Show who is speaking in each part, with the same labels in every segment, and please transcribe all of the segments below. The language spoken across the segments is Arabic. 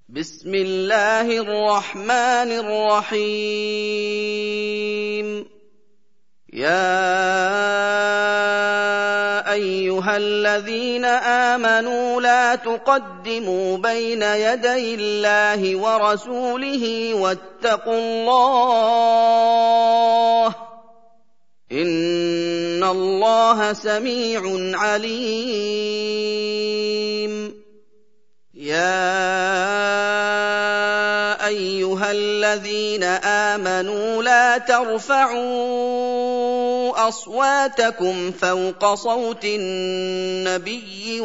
Speaker 1: بسم الله الرحمن الرحيم. يا أيها الذين آمنوا لا تقدموا بين يدي الله ورسوله واتقوا الله إن الله سميع عليم. يا أيها الذين آمنوا لا ترفعوا أصواتكم فوق صوت النبي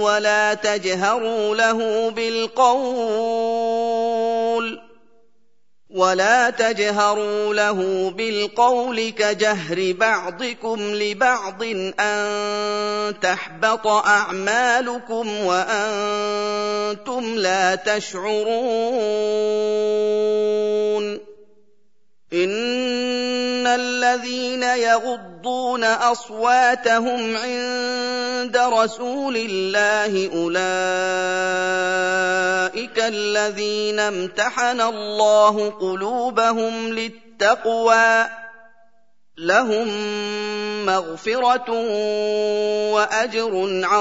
Speaker 1: ولا تجهروا له بالقول كجهر بعضكم لبعض أن تحبط أعمالكم وأنتم لا تشعرون. إن الذين يغضون أصواتهم عند رسول الله أولئك الذين امتحن الله قلوبهم للتقوى لهم مغفرة وأجر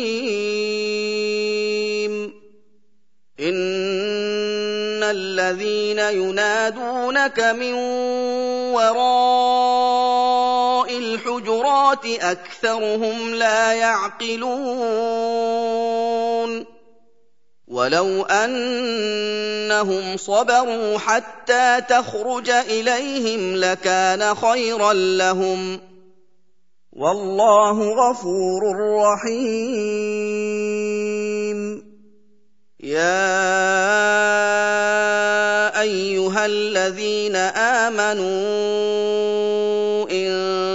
Speaker 1: عظيم. إن الذين ينادونك من وراء الحجرات أكثرهم لا يعقلون. ولو أنهم صبروا حتى تخرج إليهم لكان خيرا لهم والله غفور رحيم. يا أيها الذين آمنوا إن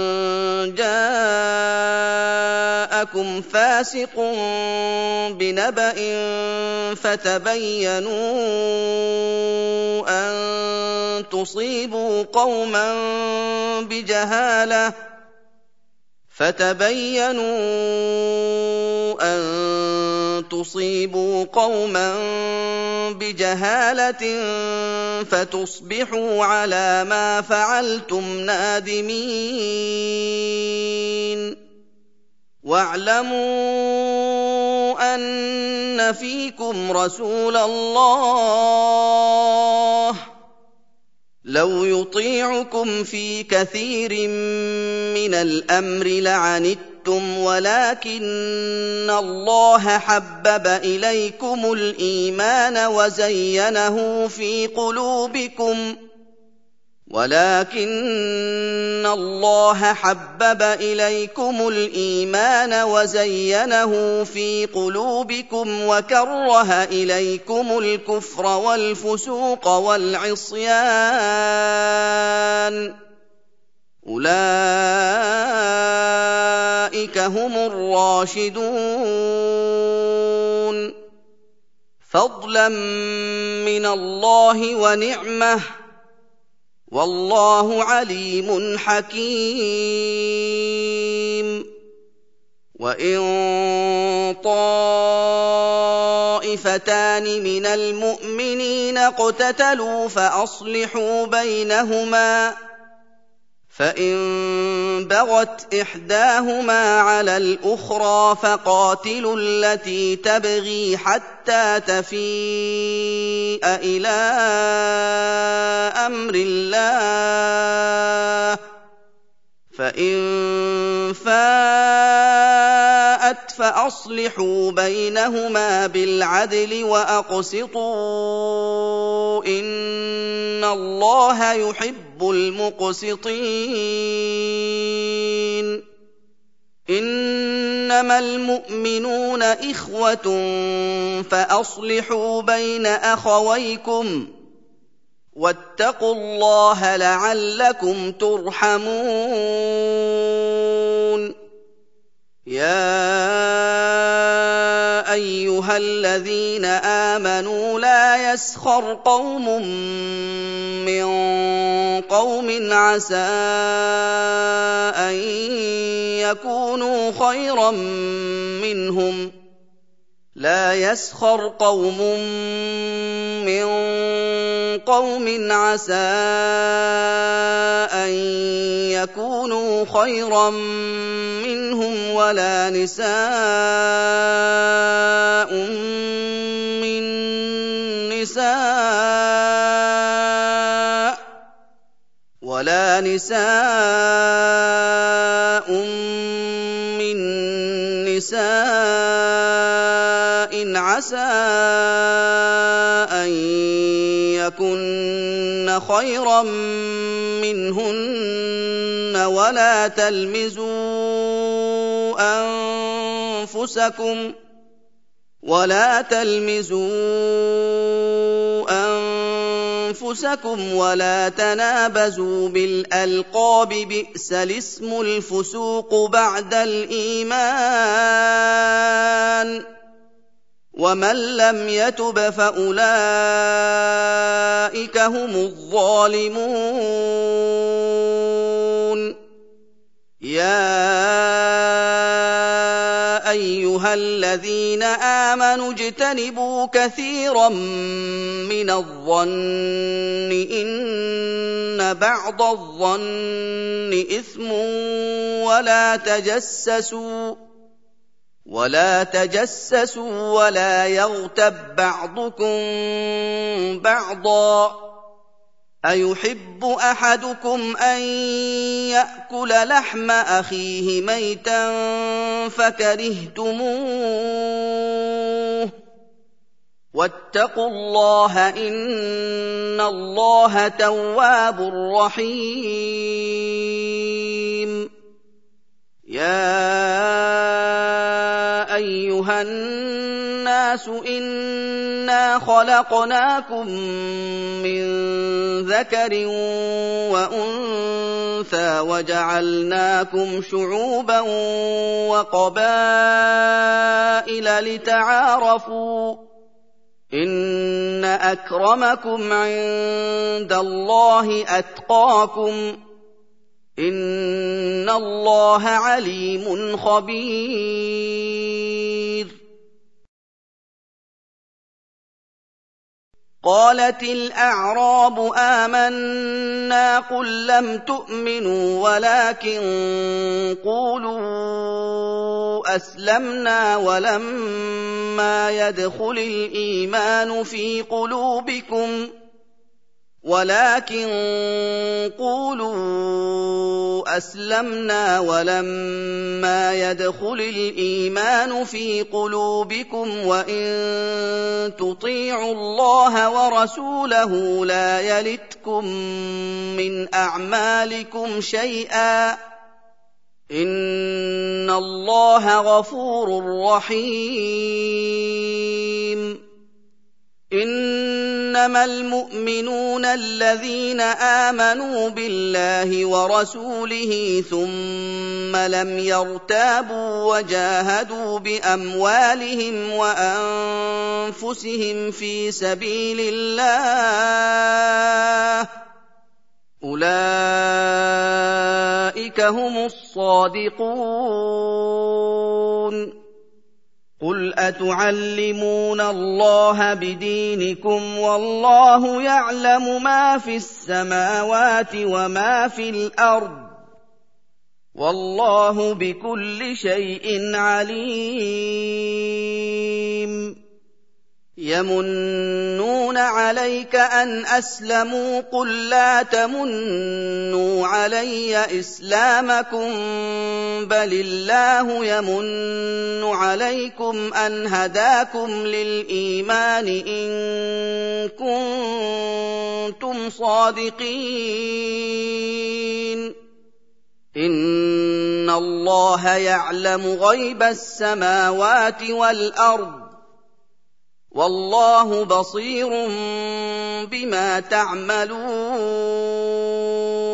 Speaker 1: جاءكم فاسق بنبأ فتبينوا أن تصيبوا قوما بجهالة فتصبحوا على ما فعلتم نادمين. واعلموا أن فيكم رسول الله لو يطيعكم في كثير من الأمر لعنتم ولكن الله حبب إليكم الإيمان وزينه في قلوبكم وكره إليكم الكفر والفسوق والعصيان أولئك هم الراشدون فضلا من الله ونعمة والله عليم حكيم. وإن طائفتان من المؤمنين اقتتلوا فأصلحوا بينهما فإن بغت إحداهما على الأخرى فقاتلوا التي تبغي حتى تفيء إلى أمر الله فإن فاءت فأصلحوا بينهما بالعدل وأقسطوا إن الله يحب المقسطين. إنما المؤمنون إخوة فأصلحوا بين أخويكم واتقوا الله لعلكم ترحمون. يا أيها الذين آمنوا لا يسخر قوم من قوم عسى أن يكونوا خيرا منهم لا يسخر قوم من قوم عسى أن يكونوا خيرا منهم ولا نساء من نساء عسى أن يكن خيرا منهن ولا تلمزوا أنفسكم ولا تنابزوا بالألقاب بئس الاسم الفسوق بعد الإيمان ومن لم يتب فأولئك هم الظالمون يا أيها الذين آمنوا اجتنبوا كثيرا من الظن إن بعض الظن إثم ولا تجسسوا ولا يغتب بعضكم بعضا أيحب أحدكم أن يأكل لحم أخيه ميتا فكرهتموه واتقوا الله إن الله تواب رحيم يا أيها الناس إنا خلقناكم من ذكر وأنثى وجعلناكم شعوبا وقبائل لتعارفوا إن أكرمكم عند الله أتقاكم إن الله عليم خبير قالت الأعراب آمنا قل لم تؤمنوا ولكن قولوا أسلمنا ولما يدخل الإيمان في قلوبكم وإن تطيعوا الله ورسوله لا يلتكم من أعمالكم شيئا إن الله غفور رحيم إنما المؤمنون الذين آمنوا بالله ورسوله ثم لم يرتابوا وجاهدوا بأموالهم وأنفسهم في سبيل الله أولئك هم الصادقون قل أتعلمون الله بدينكم والله يعلم ما في السماوات وما في الأرض والله بكل شيء عليم يمنون عليك أن أسلموا قل لا تمنوا علي إسلامكم بل الله يمن عليكم أن هداكم للإيمان إن كنتم صادقين إن الله يعلم غيب السماوات والأرض والله بصير بما تعملون